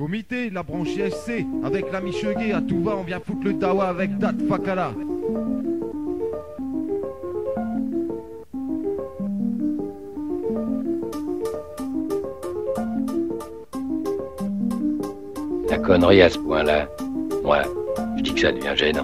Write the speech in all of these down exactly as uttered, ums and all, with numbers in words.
Comité, la branche I S C, avec l'ami Chegué, à tout va, on vient foutre le dawa avec Dat Fakala. La connerie à ce point-là, moi, je dis que ça devient gênant.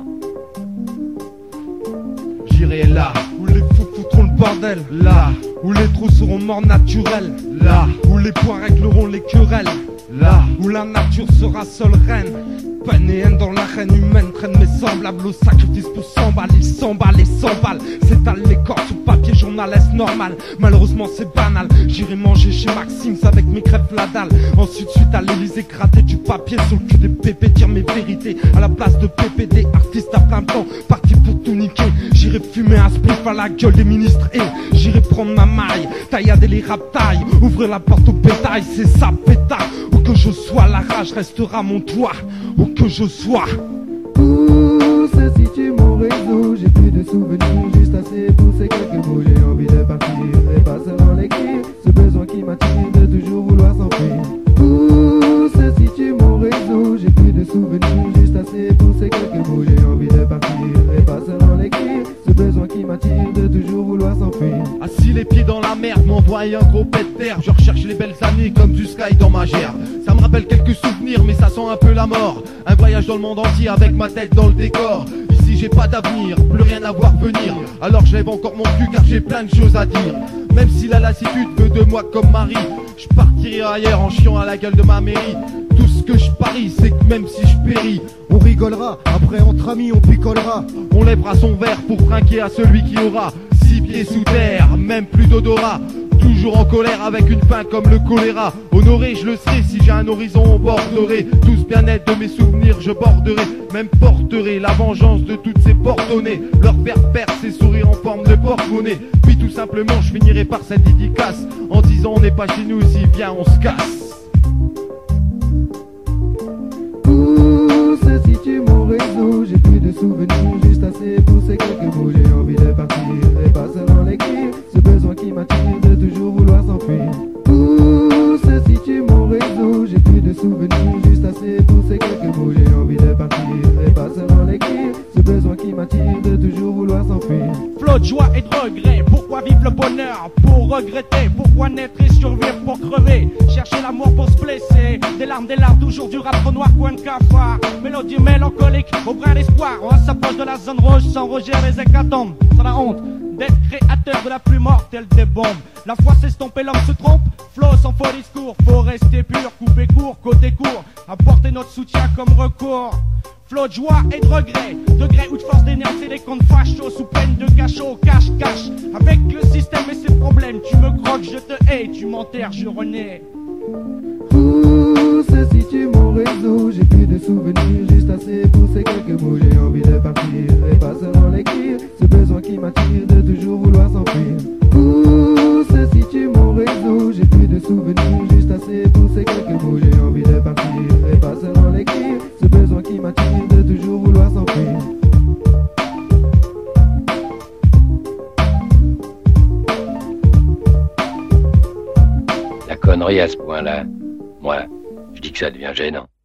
J'irai là où les fous foutront le bordel, là où les trous seront morts naturels, là où les poings régleront les querelles, là où la nature sera seule reine. Peine et haine dans l'arène humaine traînent mes semblables au sacrifice pour cent balles. Ils s'emballent et s'emballent, s'étalent les corps sous papier journaliste normal. Malheureusement c'est banal, j'irai manger chez Maxims avec mes crêpes la dalle. Ensuite suite à l'Elysée, gratter du papier sur le cul des pépés, dire mes vérités à la place de P P D, artiste à plein temps, parti pour tout niquer. J'irai fumer un spliff à la gueule des ministres et j'irai prendre ma maille, taillader les raptailles, ouvrir la porte au bétail, c'est ça pétard. Où que je sois, la rage restera mon toit, où que je sois. Où se situe mon réseau? J'ai plus de souvenirs, juste assez pour ces quelques mots. J'ai envie de partir et pas seulement l'écrire, ce besoin qui m'attire de toujours vouloir s'enfuir. Où se situe mon réseau? J'ai plus de souvenirs, juste assez pour ces quelques mots. J'ai envie de partir et pas seulement l'écrire, ce besoin qui m'attire de toujours vouloir s'enfuir. Assis les pieds dans la merde, m'envoie un gros pet d'air. Je recherche les belles années comme du sky dans ma gerbe. Ça me rappelle quelques souvenirs mais ça sent un peu la mort. Un voyage dans le monde entier avec ma tête dans le décor. Ici j'ai pas d'avenir, plus rien à voir venir. Alors je lève encore mon cul car j'ai plein de choses à dire. Même si la lassitude veut de moi comme mari, je partirai ailleurs en chiant à la gueule de ma mairie. Tout ce que je parie c'est que même si je péris, on rigolera, après entre amis on picolera. On lèvera son verre pour trinquer à celui qui aura six pieds sous terre, même plus d'odorat. Toujours en colère avec une faim comme le choléra. Honoré je le serai si j'ai un horizon au bord doré. Tous bien-être de mes souvenirs je borderai, même porterai la vengeance de toutes ces porte-nez. Leur faire perdre ces sourires en forme de porte-monnaie. Puis tout simplement je finirai par cette dédicace en disant on n'est pas chez nous ici, viens on se casse. Où se situe mon réseau? J'ai plus de souvenirs, juste assez pour ces quelques mots. J'ai envie de partir et pas seulement l'écrire, ce besoin qui m'attire de toujours vouloir s'enfuir. Où se situe mon réseau? J'ai plus de souvenirs, juste assez pour ces quelques mots. J'ai envie de partir et pas seulement l'écrire, ce besoin qui m'attire de toujours vouloir s'enfuir. Flot de joie et de regret, pourquoi vivre le bonheur? Pour regretter, pourquoi naître et survivre pour crever? Chercher l'amour pour se blesser, des larmes, des larmes, toujours du rap trop noir, coin de cafard. Mélodie mélancolique, au brin d'espoir, on s'approche de la zone rouge sans rougir les hécatombes. Sans la honte d'être créateur de la plus mortelle des bombes. La foi s'estompe et l'homme se trompe. Flow sans faux discours, faut rester pur, couper court, côté court, apporter notre soutien comme recours. Flot de joie et de regret, degré ou de force d'énergie, les comptes fachos sous peine de cachot, cache, cache. Avec le système et ses problèmes, tu me croques, je te hais, tu m'enterres, je renais. Où se situe mon réseau? J'ai plus de souvenirs, juste assez pour ces quelques mots. J'ai envie de partir et pas seulement l'écrire, ce besoin qui m'attire de toujours vouloir s'enfuir. Où se situe mon réseau? J'ai plus de souvenirs, juste assez pour ces quelques mots. J'ai envie de partir et pas seulement l'écrire, ce besoin qui m'attire de toujours vouloir s'enfuir. La connerie à ce point-là, moi, je dis que ça devient gênant.